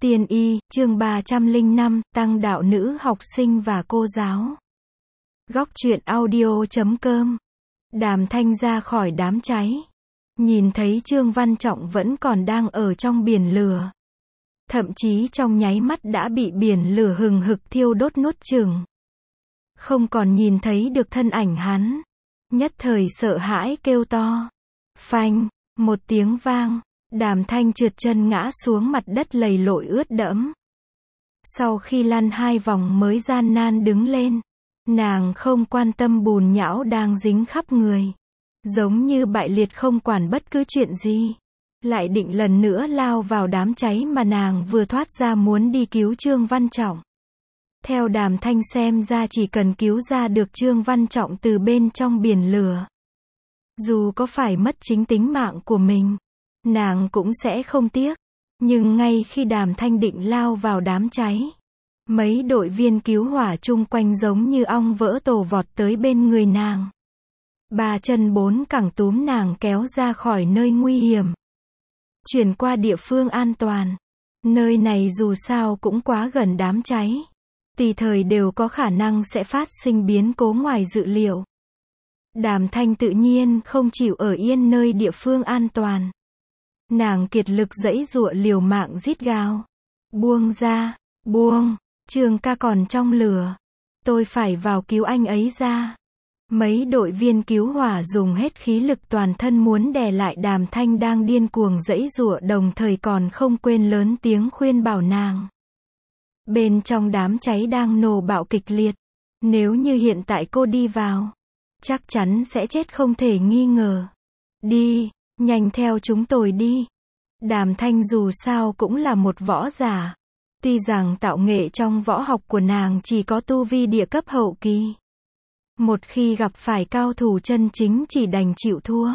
Tiên y, chương 305, tăng đạo nữ học sinh và cô giáo. Góc truyện audio.com. Đàm Thanh ra khỏi đám cháy. Nhìn thấy Trương Văn Trọng vẫn còn đang ở trong biển lửa. Thậm chí trong nháy mắt đã bị biển lửa hừng hực thiêu đốt nuốt chửng. Không còn nhìn thấy được thân ảnh hắn. Nhất thời sợ hãi kêu to. Phanh, một tiếng vang. Đàm Thanh trượt chân ngã xuống mặt đất lầy lội ướt đẫm. Sau khi lăn 2 vòng mới gian nan đứng lên. Nàng không quan tâm bùn nhão đang dính khắp người. Giống như bại liệt không quản bất cứ chuyện gì. Lại định lần nữa lao vào đám cháy mà nàng vừa thoát ra muốn đi cứu Trương Văn Trọng. Theo Đàm Thanh xem ra chỉ cần cứu ra được Trương Văn Trọng từ bên trong biển lửa. Dù có phải mất chính tính mạng của mình, nàng cũng sẽ không tiếc. Nhưng ngay khi Đàm Thanh định lao vào đám cháy, mấy đội viên cứu hỏa chung quanh giống như ong vỡ tổ vọt tới bên người nàng. 3 chân 4 cẳng túm nàng kéo ra khỏi nơi nguy hiểm. Chuyển qua địa phương an toàn. Nơi này dù sao cũng quá gần đám cháy. Tùy thời đều có khả năng sẽ phát sinh biến cố ngoài dự liệu. Đàm Thanh tự nhiên không chịu ở yên nơi địa phương an toàn. Nàng kiệt lực giãy giụa liều mạng rít gào. Buông ra, buông, Trương ca còn trong lửa. Tôi phải vào cứu anh ấy ra. Mấy đội viên cứu hỏa dùng hết khí lực toàn thân muốn đè lại Đàm Thanh đang điên cuồng giãy giụa, đồng thời còn không quên lớn tiếng khuyên bảo nàng. Bên trong đám cháy đang nổ bạo kịch liệt. Nếu như hiện tại cô đi vào, chắc chắn sẽ chết không thể nghi ngờ. Đi, nhanh theo chúng tôi đi. Đàm Thanh dù sao cũng là một võ giả. Tuy rằng tạo nghệ trong võ học của nàng chỉ có tu vi địa cấp hậu kỳ. Một khi gặp phải cao thủ chân chính chỉ đành chịu thua.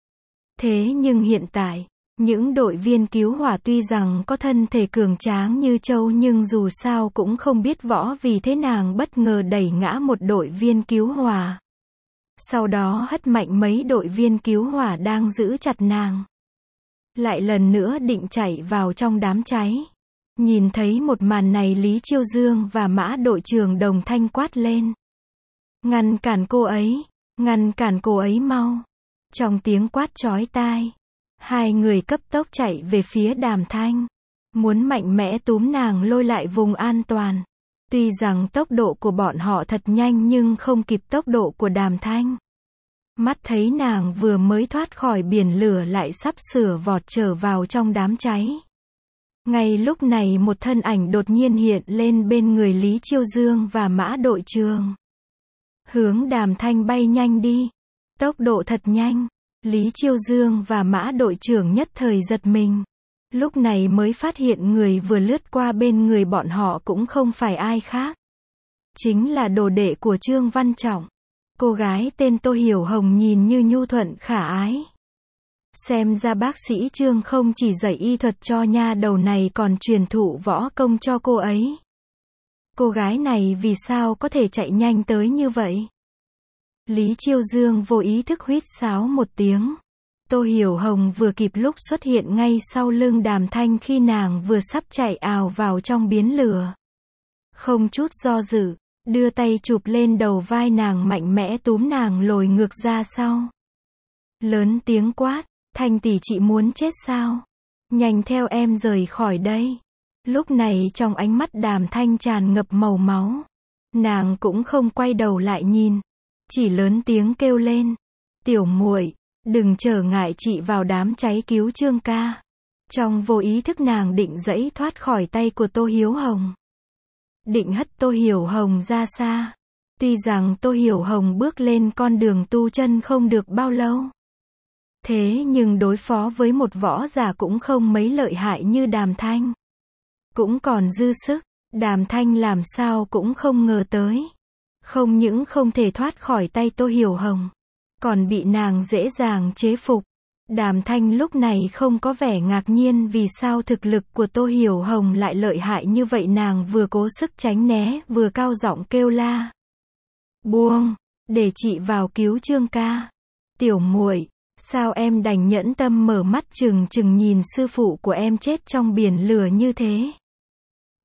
Thế nhưng hiện tại, những đội viên cứu hỏa tuy rằng có thân thể cường tráng như trâu nhưng dù sao cũng không biết võ, vì thế nàng bất ngờ đẩy ngã một đội viên cứu hỏa. Sau đó hất mạnh mấy đội viên cứu hỏa đang giữ chặt nàng. Lại lần nữa định chạy vào trong đám cháy. Nhìn thấy một màn này, Lý Chiêu Dương và Mã đội trưởng đồng thanh quát lên. Ngăn cản cô ấy mau. Trong tiếng quát chói tai, hai người cấp tốc chạy về phía Đàm Thanh. Muốn mạnh mẽ túm nàng lôi lại vùng an toàn. Tuy rằng tốc độ của bọn họ thật nhanh nhưng không kịp tốc độ của Đàm Thanh. Mắt thấy nàng vừa mới thoát khỏi biển lửa lại sắp sửa vọt trở vào trong đám cháy. Ngay lúc này một thân ảnh đột nhiên hiện lên bên người Lý Chiêu Dương và Mã đội trưởng. Hướng Đàm Thanh bay nhanh đi. Tốc độ thật nhanh. Lý Chiêu Dương và Mã đội trưởng nhất thời giật mình. Lúc này mới phát hiện người vừa lướt qua bên người bọn họ cũng không phải ai khác. Chính là đồ đệ của Trương Văn Trọng. Cô gái tên Tô Hiểu Hồng nhìn như nhu thuận khả ái. Xem ra bác sĩ Trương không chỉ dạy y thuật cho nha đầu này còn truyền thụ võ công cho cô ấy. Cô gái này vì sao có thể chạy nhanh tới như vậy? Lý Chiêu Dương vô ý thức huýt sáo một tiếng. Tô Hiểu Hồng vừa kịp lúc xuất hiện ngay sau lưng Đàm Thanh khi nàng vừa sắp chạy ào vào trong biển lửa. Không chút do dự, đưa tay chụp lên đầu vai nàng, mạnh mẽ túm nàng lồi ngược ra sau. Lớn tiếng quát, Thanh tỷ, chị muốn chết sao? Nhanh theo em rời khỏi đây. Lúc này trong ánh mắt Đàm Thanh tràn ngập màu máu. Nàng cũng không quay đầu lại nhìn, chỉ lớn tiếng kêu lên. Tiểu muội, đừng trở ngại chị vào đám cháy cứu Trương ca. Trong vô ý thức nàng định giãy thoát khỏi tay của Tô Hiểu Hồng. Định hất Tô Hiểu Hồng ra xa. Tuy rằng Tô Hiểu Hồng bước lên con đường tu chân không được bao lâu. Thế nhưng đối phó với một võ giả cũng không mấy lợi hại như Đàm Thanh. Cũng còn dư sức. Đàm Thanh làm sao cũng không ngờ tới. Không những không thể thoát khỏi tay Tô Hiểu Hồng, còn bị nàng dễ dàng chế phục. Đàm Thanh lúc này không có vẻ ngạc nhiên vì sao thực lực của Tô Hiểu Hồng lại lợi hại như vậy. Nàng vừa cố sức tránh né, vừa cao giọng kêu la. Buông, để chị vào cứu Trương ca. Tiểu muội, sao em đành nhẫn tâm mở mắt trừng trừng nhìn sư phụ của em chết trong biển lửa như thế?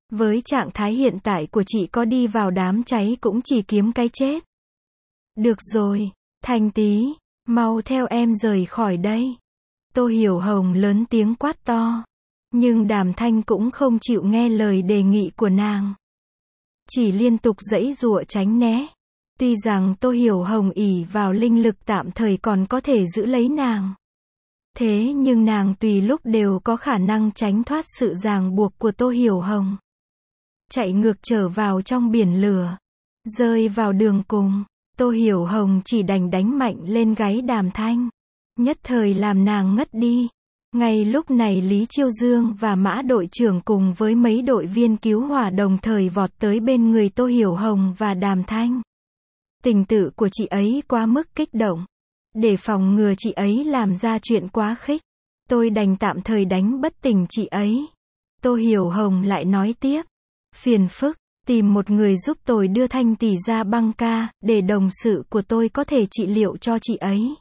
Với trạng thái hiện tại của chị có đi vào đám cháy cũng chỉ kiếm cái chết. Được rồi, Thanh tí, mau theo em rời khỏi đây. Tô Hiểu Hồng lớn tiếng quát to. Nhưng Đàm Thanh cũng không chịu nghe lời đề nghị của nàng. Chỉ liên tục giãy giụa tránh né. Tuy rằng Tô Hiểu Hồng ỷ vào linh lực tạm thời còn có thể giữ lấy nàng. Thế nhưng nàng tùy lúc đều có khả năng tránh thoát sự ràng buộc của Tô Hiểu Hồng. Chạy ngược trở vào trong biển lửa. Rơi vào đường cùng. Tô Hiểu Hồng chỉ đành đánh mạnh lên gáy Đàm Thanh. Nhất thời làm nàng ngất đi. Ngay lúc này Lý Chiêu Dương và Mã đội trưởng cùng với mấy đội viên cứu hỏa đồng thời vọt tới bên người Tô Hiểu Hồng và Đàm Thanh. Tình tự của chị ấy quá mức kích động. Để phòng ngừa chị ấy làm ra chuyện quá khích, tôi đành tạm thời đánh bất tỉnh chị ấy. Tô Hiểu Hồng lại nói tiếp. Phiền phức, tìm một người giúp tôi đưa Thanh tỷ ra băng ca, để đồng sự của tôi có thể trị liệu cho chị ấy.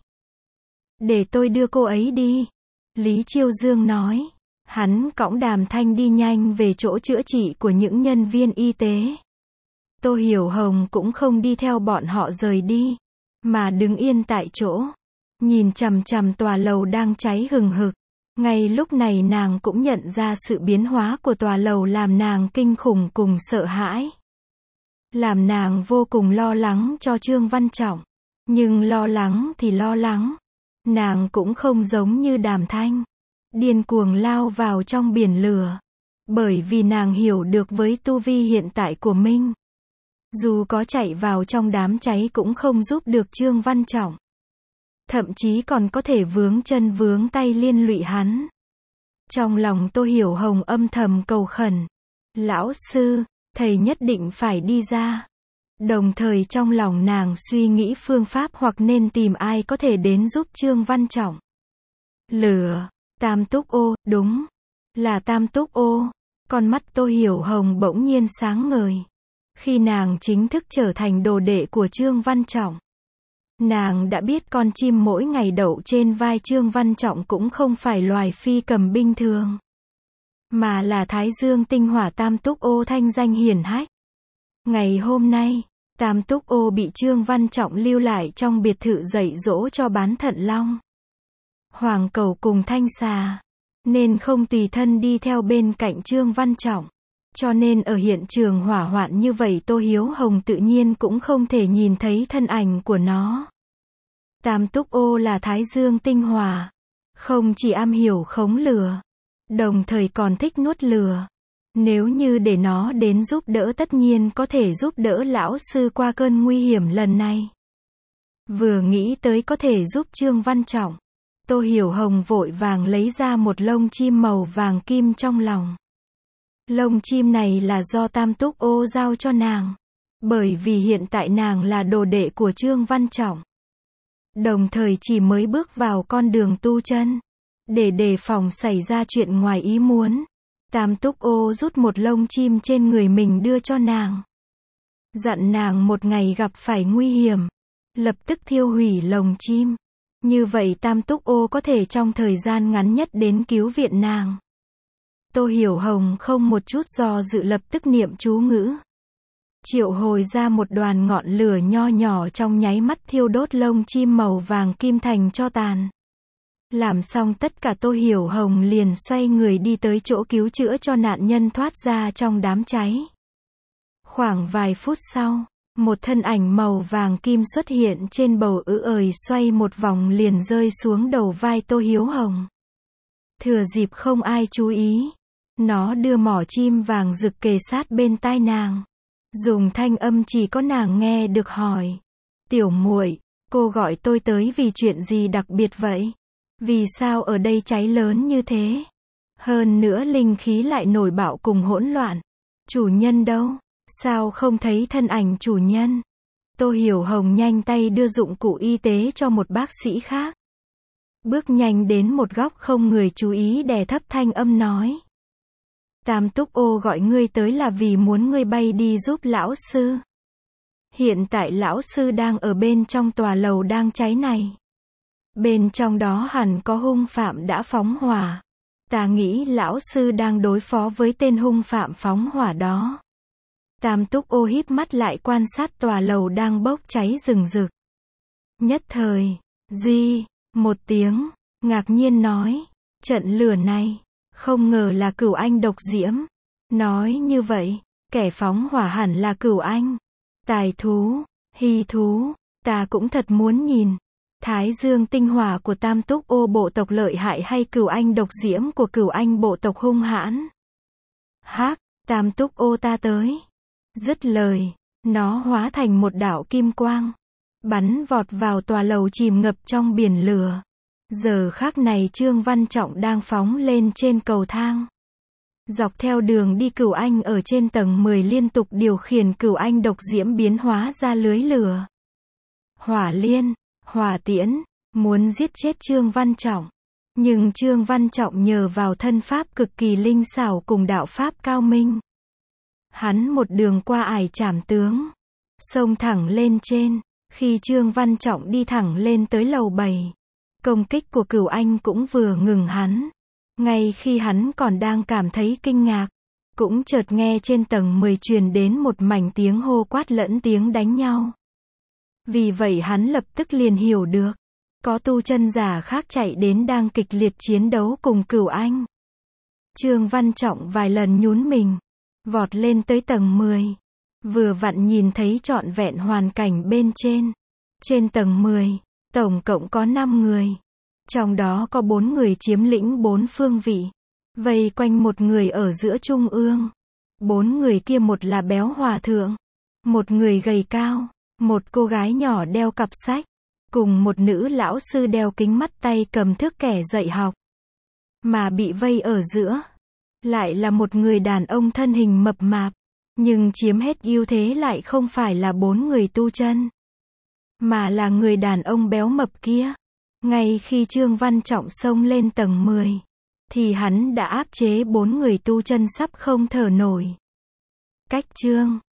Để tôi đưa cô ấy đi. Lý Chiêu Dương nói. Hắn cõng Đàm Thanh đi nhanh về chỗ chữa trị của những nhân viên y tế. Tô Hiểu Hồng cũng không đi theo bọn họ rời đi, mà đứng yên tại chỗ, nhìn chằm chằm tòa lầu đang cháy hừng hực. Ngay lúc này nàng cũng nhận ra sự biến hóa của tòa lầu làm nàng kinh khủng cùng sợ hãi. Làm nàng vô cùng lo lắng cho Trương Văn Trọng. Nhưng lo lắng thì lo lắng. Nàng cũng không giống như Đàm Thanh. Điên cuồng lao vào trong biển lửa. Bởi vì nàng hiểu được với tu vi hiện tại của mình. Dù có chạy vào trong đám cháy cũng không giúp được Trương Văn Trọng. Thậm chí còn có thể vướng chân vướng tay liên lụy hắn. Trong lòng Tô Hiểu Hồng âm thầm cầu khẩn. Lão sư, thầy nhất định phải đi ra. Đồng thời trong lòng nàng suy nghĩ phương pháp hoặc nên tìm ai có thể đến giúp Trương Văn Trọng. Lửa, Tam Túc Ô, đúng, là Tam Túc Ô. Con mắt Tô Hiểu Hồng bỗng nhiên sáng ngời. Khi nàng chính thức trở thành đồ đệ của Trương Văn Trọng, nàng đã biết con chim mỗi ngày đậu trên vai Trương Văn Trọng cũng không phải loài phi cầm bình thường, mà là Thái Dương tinh hỏa Tam Túc Ô thanh danh hiển hách. Ngày hôm nay, Tam Túc Ô bị Trương Văn Trọng lưu lại trong biệt thự dạy dỗ cho bán thận long, hoàng cẩu cùng thanh xà, nên không tùy thân đi theo bên cạnh Trương Văn Trọng. Cho nên ở hiện trường hỏa hoạn như vậy Tô Hiếu Hồng tự nhiên cũng không thể nhìn thấy thân ảnh của nó. Tam Túc Ô là Thái Dương tinh hỏa, không chỉ am hiểu khống lửa, đồng thời còn thích nuốt lửa. Nếu như để nó đến giúp đỡ tất nhiên có thể giúp đỡ lão sư qua cơn nguy hiểm lần này. Vừa nghĩ tới có thể giúp Trương Văn Trọng, Tô Hiểu Hồng vội vàng lấy ra một lông chim màu vàng kim trong lòng. Lông chim này là do Tam Túc Ô giao cho nàng, bởi vì hiện tại nàng là đồ đệ của Trương Văn Trọng. Đồng thời chỉ mới bước vào con đường tu chân, để đề phòng xảy ra chuyện ngoài ý muốn. Tam Túc Ô rút một lông chim trên người mình đưa cho nàng. Dặn nàng một ngày gặp phải nguy hiểm, lập tức thiêu hủy lồng chim. Như vậy Tam Túc Ô có thể trong thời gian ngắn nhất đến cứu viện nàng. Tô Hiểu Hồng không một chút do dự lập tức niệm chú ngữ. Triệu hồi ra một đoàn ngọn lửa nho nhỏ trong nháy mắt thiêu đốt lông chim màu vàng kim thành tro tàn. Làm xong tất cả Tô Hiểu Hồng liền xoay người đi tới chỗ cứu chữa cho nạn nhân thoát ra trong đám cháy. Khoảng vài phút sau, một thân ảnh màu vàng kim xuất hiện trên bầu ời xoay một vòng liền rơi xuống đầu vai Tô Hiếu Hồng. Thừa dịp không ai chú ý, nó đưa mỏ chim vàng rực kề sát bên tai nàng. Dùng thanh âm chỉ có nàng nghe được hỏi. Tiểu muội, cô gọi tôi tới vì chuyện gì đặc biệt vậy? Vì sao ở đây cháy lớn như thế? Hơn nữa linh khí lại nổi bạo cùng hỗn loạn. Chủ nhân đâu? Sao không thấy thân ảnh chủ nhân? Tô Hiểu Hồng nhanh tay đưa dụng cụ y tế cho một bác sĩ khác. Bước nhanh đến một góc không người chú ý đè thấp thanh âm nói. Tam Túc Ô gọi ngươi tới là vì muốn ngươi bay đi giúp lão sư. Hiện tại lão sư đang ở bên trong tòa lầu đang cháy này. Bên trong đó hẳn có hung phạm đã phóng hỏa. Ta nghĩ lão sư đang đối phó với tên hung phạm phóng hỏa đó. Tam Túc Ô híp mắt lại quan sát tòa lầu đang bốc cháy rừng rực. Nhất thời, Di, một tiếng, ngạc nhiên nói, trận lửa này, không ngờ là Cửu Anh độc diễm. Nói như vậy, kẻ phóng hỏa hẳn là Cửu Anh. Tài thú, hy thú, ta cũng thật muốn nhìn. Thái Dương tinh hỏa của Tam Túc Ô bộ tộc lợi hại hay Cửu Anh độc diễm của Cửu Anh bộ tộc hung hãn? Hắc, Tam Túc Ô ta tới. Dứt lời, nó hóa thành một đạo kim quang, bắn vọt vào tòa lầu chìm ngập trong biển lửa. Giờ khắc này Trương Văn Trọng đang phóng lên trên cầu thang. Dọc theo đường đi Cửu Anh ở trên tầng 10 liên tục điều khiển Cửu Anh độc diễm biến hóa ra lưới lửa. Hỏa liên, hỏa tiễn, muốn giết chết Trương Văn Trọng. Nhưng Trương Văn Trọng nhờ vào thân pháp cực kỳ linh xảo cùng đạo pháp cao minh. Hắn một đường qua ải trảm tướng, xông thẳng lên trên. Khi Trương Văn Trọng đi thẳng lên tới lầu 7, công kích của Cửu Anh cũng vừa ngừng hắn. Ngay khi hắn còn đang cảm thấy kinh ngạc, cũng chợt nghe trên tầng 10 truyền đến một mảnh tiếng hô quát lẫn tiếng đánh nhau. Vì vậy hắn lập tức liền hiểu được, có tu chân giả khác chạy đến đang kịch liệt chiến đấu cùng Cửu Anh. Trương Văn Trọng vài lần nhún mình, vọt lên tới tầng 10. Vừa vặn nhìn thấy trọn vẹn hoàn cảnh bên trên. Trên tầng 10, tổng cộng có 5 người. Trong đó có 4 người chiếm lĩnh 4 phương vị, vây quanh một người ở giữa trung ương. 4 người kia một là béo hòa thượng, một người gầy cao, một cô gái nhỏ đeo cặp sách, cùng một nữ lão sư đeo kính mắt tay cầm thước kẻ dạy học. Mà bị vây ở giữa, lại là một người đàn ông thân hình mập mạp, nhưng chiếm hết ưu thế lại không phải là 4 người tu chân, mà là người đàn ông béo mập kia. Ngay khi Trương Văn Trọng xông lên tầng 10, thì hắn đã áp chế 4 người tu chân sắp không thở nổi. Cách Trương